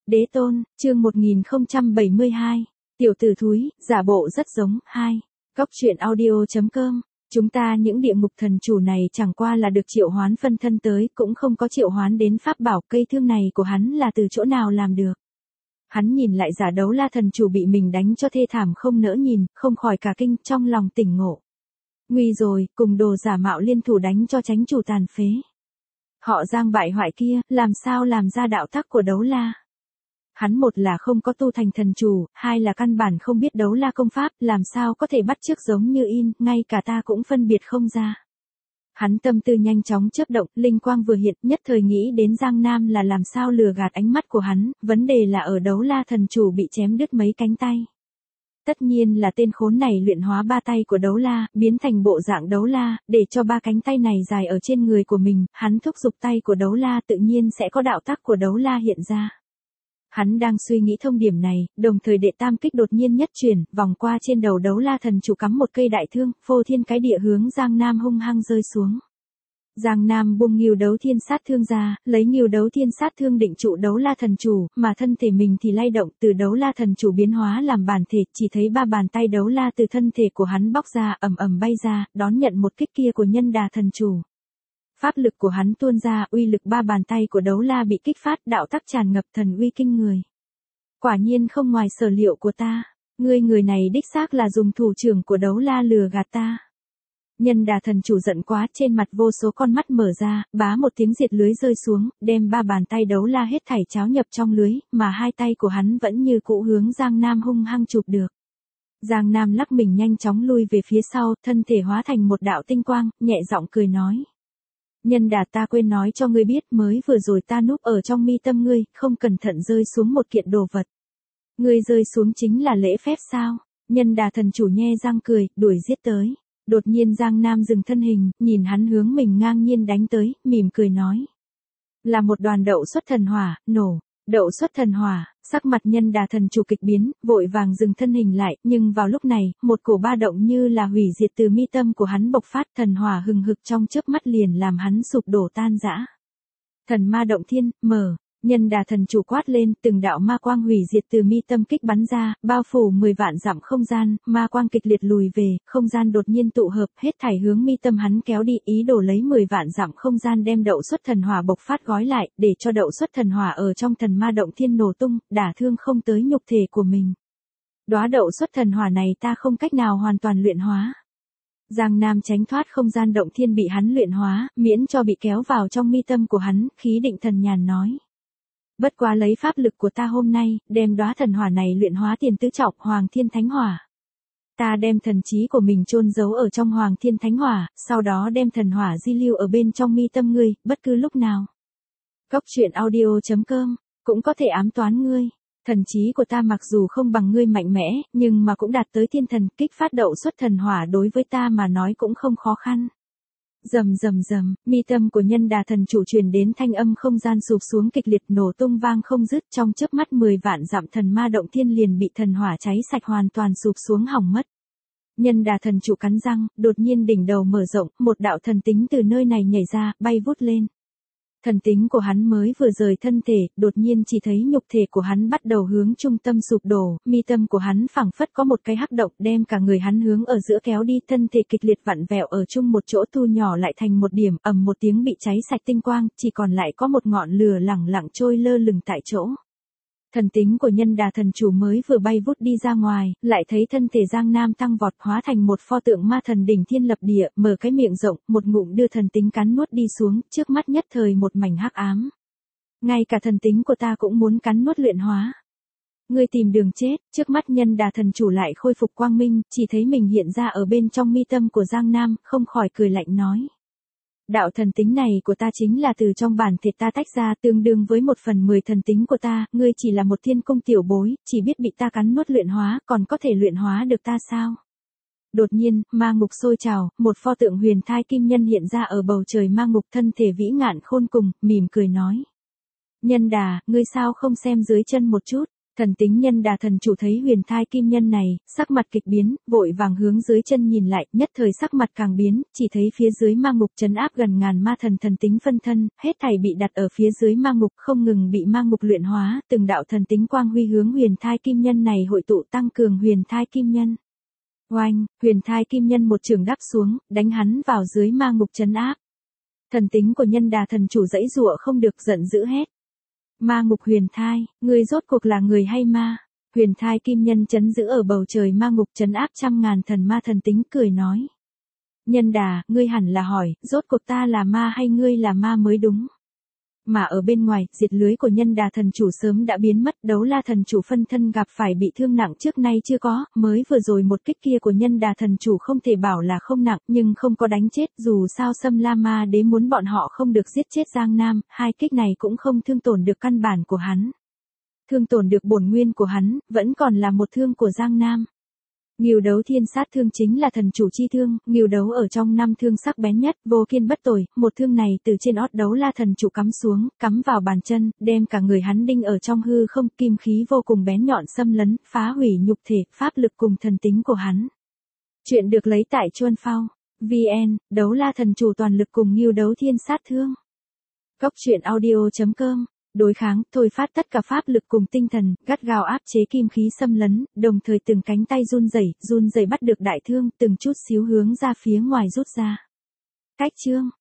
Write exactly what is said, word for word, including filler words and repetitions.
Đế tôn, chương một nghìn không trăm bảy mươi hai. Tiểu tử thúi, giả bộ rất giống, hai. Cóc truyện audio.com. Chúng ta những địa ngục thần chủ này chẳng qua là được triệu hoán phân thân tới, cũng không có triệu hoán đến pháp bảo. Cây thương này của hắn là từ chỗ nào làm được. Hắn nhìn lại giả đấu la thần chủ bị mình đánh cho thê thảm không nỡ nhìn, không khỏi cả kinh, trong lòng tỉnh ngộ. Nguy rồi, cùng đồ giả mạo liên thủ đánh cho chánh chủ tàn phế. Họ Giang bại hoại kia, làm sao làm ra đạo tắc của đấu la. Hắn một là không có tu thành thần chủ, hai là căn bản không biết đấu la công pháp, làm sao có thể bắt chước giống như in, ngay cả ta cũng phân biệt không ra. Hắn tâm tư nhanh chóng chớp động, linh quang vừa hiện, nhất thời nghĩ đến Giang Nam là làm sao lừa gạt ánh mắt của hắn, vấn đề là ở đấu la thần chủ bị chém đứt mấy cánh tay. Tất nhiên là tên khốn này luyện hóa ba tay của đấu la, biến thành bộ dạng đấu la, để cho ba cánh tay này dài ở trên người của mình, hắn thúc giục tay của đấu la tự nhiên sẽ có đạo tắc của đấu la hiện ra. Hắn đang suy nghĩ thông điểm này, đồng thời đệ tam kích đột nhiên nhất chuyển, vòng qua trên đầu đấu la thần chủ cắm một cây đại thương, phô thiên cái địa hướng Giang Nam hung hăng rơi xuống. Giang Nam buông Ngưu Đấu Thiên Sát Thương ra, lấy Ngưu Đấu Thiên Sát Thương định trụ đấu la thần chủ, mà thân thể mình thì lay động, từ đấu la thần chủ biến hóa làm bản thể, chỉ thấy ba bàn tay đấu la từ thân thể của hắn bóc ra, ầm ầm bay ra, đón nhận một kích kia của nhân đà thần chủ. Pháp lực của hắn tuôn ra, uy lực ba bàn tay của đấu la bị kích phát, đạo tắc tràn ngập thần uy kinh người. Quả nhiên không ngoài sở liệu của ta, ngươi người này đích xác là dùng thủ trưởng của đấu la lừa gạt ta. Nhân đà thần chủ giận quá, trên mặt vô số con mắt mở ra, bá một tiếng diệt lưới rơi xuống, đem ba bàn tay đấu la hết thảy cháo nhập trong lưới, mà hai tay của hắn vẫn như cũ hướng Giang Nam hung hăng chụp được. Giang Nam lắc mình nhanh chóng lui về phía sau, thân thể hóa thành một đạo tinh quang, nhẹ giọng cười nói. Nhân đà, ta quên nói cho ngươi biết, mới vừa rồi ta núp ở trong mi tâm ngươi, không cẩn thận rơi xuống một kiện đồ vật. Ngươi rơi xuống chính là lễ phép sao? Nhân đà thần chủ nhe răng cười, đuổi giết tới. Đột nhiên Giang Nam dừng thân hình, nhìn hắn hướng mình ngang nhiên đánh tới, mỉm cười nói. Là một đoàn đậu xuất thần hỏa, nổ. Đậu xuất thần hỏa, sắc mặt nhân đà thần chủ kịch biến, vội vàng dừng thân hình lại, nhưng vào lúc này, một cổ ba động như là hủy diệt từ mi tâm của hắn bộc phát, thần hỏa hừng hực trong chớp mắt liền làm hắn sụp đổ tan rã. Thần ma động thiên, mở. Nhân đà thần chủ quát lên, từng đạo ma quang hủy diệt từ mi tâm kích bắn ra, bao phủ mười vạn dặm không gian, ma quang kịch liệt lùi về, không gian đột nhiên tụ hợp, hết thảy hướng mi tâm hắn kéo đi, ý đồ lấy mười vạn dặm không gian đem đậu xuất thần hỏa bộc phát gói lại, để cho đậu xuất thần hỏa ở trong thần ma động thiên nổ tung, đả thương không tới nhục thể của mình. Đóa đậu xuất thần hỏa này ta không cách nào hoàn toàn luyện hóa. Giang Nam tránh thoát không gian động thiên bị hắn luyện hóa, miễn cho bị kéo vào trong mi tâm của hắn, khí định thần nhàn nói. Bất quá lấy pháp lực của ta hôm nay, đem đóa thần hỏa này luyện hóa tiền tứ trọng Hoàng Thiên Thánh Hỏa. Ta đem thần trí của mình chôn giấu ở trong Hoàng Thiên Thánh Hỏa, sau đó đem thần hỏa di lưu ở bên trong mi tâm ngươi, bất cứ lúc nào. Cóc truyện audio.com, cũng có thể ám toán ngươi. Thần trí của ta mặc dù không bằng ngươi mạnh mẽ, nhưng mà cũng đạt tới thiên thần, kích phát đậu xuất thần hỏa đối với ta mà nói cũng không khó khăn. Rầm rầm rầm, mi tâm của nhân đà thần chủ truyền đến thanh âm không gian sụp xuống kịch liệt nổ tung vang không dứt, trong chớp mắt mười vạn dặm thần ma động thiên liền bị thần hỏa cháy sạch hoàn toàn sụp xuống hỏng mất. Nhân đà thần chủ cắn răng, đột nhiên đỉnh đầu mở rộng, một đạo thần tính từ nơi này nhảy ra, bay vút lên. Thần tính của hắn mới vừa rời thân thể, đột nhiên chỉ thấy nhục thể của hắn bắt đầu hướng trung tâm sụp đổ, mi tâm của hắn phảng phất có một cái hắc động đem cả người hắn hướng ở giữa kéo đi, thân thể kịch liệt vặn vẹo ở chung một chỗ thu nhỏ lại thành một điểm, ầm một tiếng bị cháy sạch tinh quang, chỉ còn lại có một ngọn lửa lẳng lặng trôi lơ lửng tại chỗ. Thần tính của nhân đà thần chủ mới vừa bay vút đi ra ngoài, lại thấy thân thể Giang Nam tăng vọt hóa thành một pho tượng ma thần đỉnh thiên lập địa, mở cái miệng rộng, một ngụm đưa thần tính cắn nuốt đi xuống, trước mắt nhất thời một mảnh hắc ám. Ngay cả thần tính của ta cũng muốn cắn nuốt luyện hóa. Ngươi tìm đường chết, trước mắt nhân đà thần chủ lại khôi phục quang minh, chỉ thấy mình hiện ra ở bên trong mi tâm của Giang Nam, không khỏi cười lạnh nói. Đạo thần tính này của ta chính là từ trong bản thể ta tách ra, tương đương với một phần mười thần tính của ta, ngươi chỉ là một thiên cung tiểu bối, chỉ biết bị ta cắn nuốt luyện hóa, còn có thể luyện hóa được ta sao? Đột nhiên, ma ngục sôi trào, một pho tượng huyền thai kim nhân hiện ra ở bầu trời ma ngục, thân thể vĩ ngạn khôn cùng, mỉm cười nói. Nhân đà, ngươi sao không xem dưới chân một chút? Thần tính Nhân Đà thần chủ thấy huyền thai kim nhân này, sắc mặt kịch biến, vội vàng hướng dưới chân nhìn lại, nhất thời sắc mặt càng biến, chỉ thấy phía dưới ma ngục trấn áp gần ngàn ma thần thần tính phân thân, hết thảy bị đặt ở phía dưới ma ngục không ngừng bị ma ngục luyện hóa, từng đạo thần tính quang huy hướng huyền thai kim nhân này hội tụ tăng cường huyền thai kim nhân. Oanh, huyền thai kim nhân một trường đáp xuống, đánh hắn vào dưới ma ngục trấn áp. Thần tính của Nhân Đà thần chủ dãy giụa không được, giận dữ hét. Ma ngục huyền thai, ngươi rốt cuộc là người hay ma? Huyền thai kim nhân chấn giữ ở bầu trời ma ngục trấn áp trăm ngàn thần ma thần tính cười nói. Nhân Đà, ngươi hẳn là hỏi, rốt cuộc ta là ma hay ngươi là ma mới đúng? Mà ở bên ngoài, diệt lưới của Nhân Đà thần chủ sớm đã biến mất, Đấu La thần chủ phân thân gặp phải bị thương nặng trước nay chưa có, mới vừa rồi một kích kia của Nhân Đà thần chủ không thể bảo là không nặng, nhưng không có đánh chết, dù sao Xâm La Ma Đế muốn bọn họ không được giết chết Giang Nam, hai kích này cũng không thương tổn được căn bản của hắn. Thương tổn được bổn nguyên của hắn, vẫn còn là một thương của Giang Nam. Ngưu Đấu Thiên sát thương chính là thần chủ chi thương, Ngưu Đấu ở trong năm thương sắc bén nhất, vô kiên bất tồi, một thương này từ trên ót Đấu La thần chủ cắm xuống, cắm vào bàn chân, đem cả người hắn đinh ở trong hư không, kim khí vô cùng bén nhọn xâm lấn, phá hủy nhục thể, pháp lực cùng thần tính của hắn. Chuyện được lấy tại Chuân Phao, vê en, Đấu La thần chủ toàn lực cùng Ngưu Đấu Thiên sát thương. Cốc truyện audio chấm com đối kháng, thôi phát tất cả pháp lực cùng tinh thần, gắt gao áp chế kim khí xâm lấn, đồng thời từng cánh tay run rẩy, run rẩy bắt được đại thương, từng chút xíu hướng ra phía ngoài rút ra. Cách chương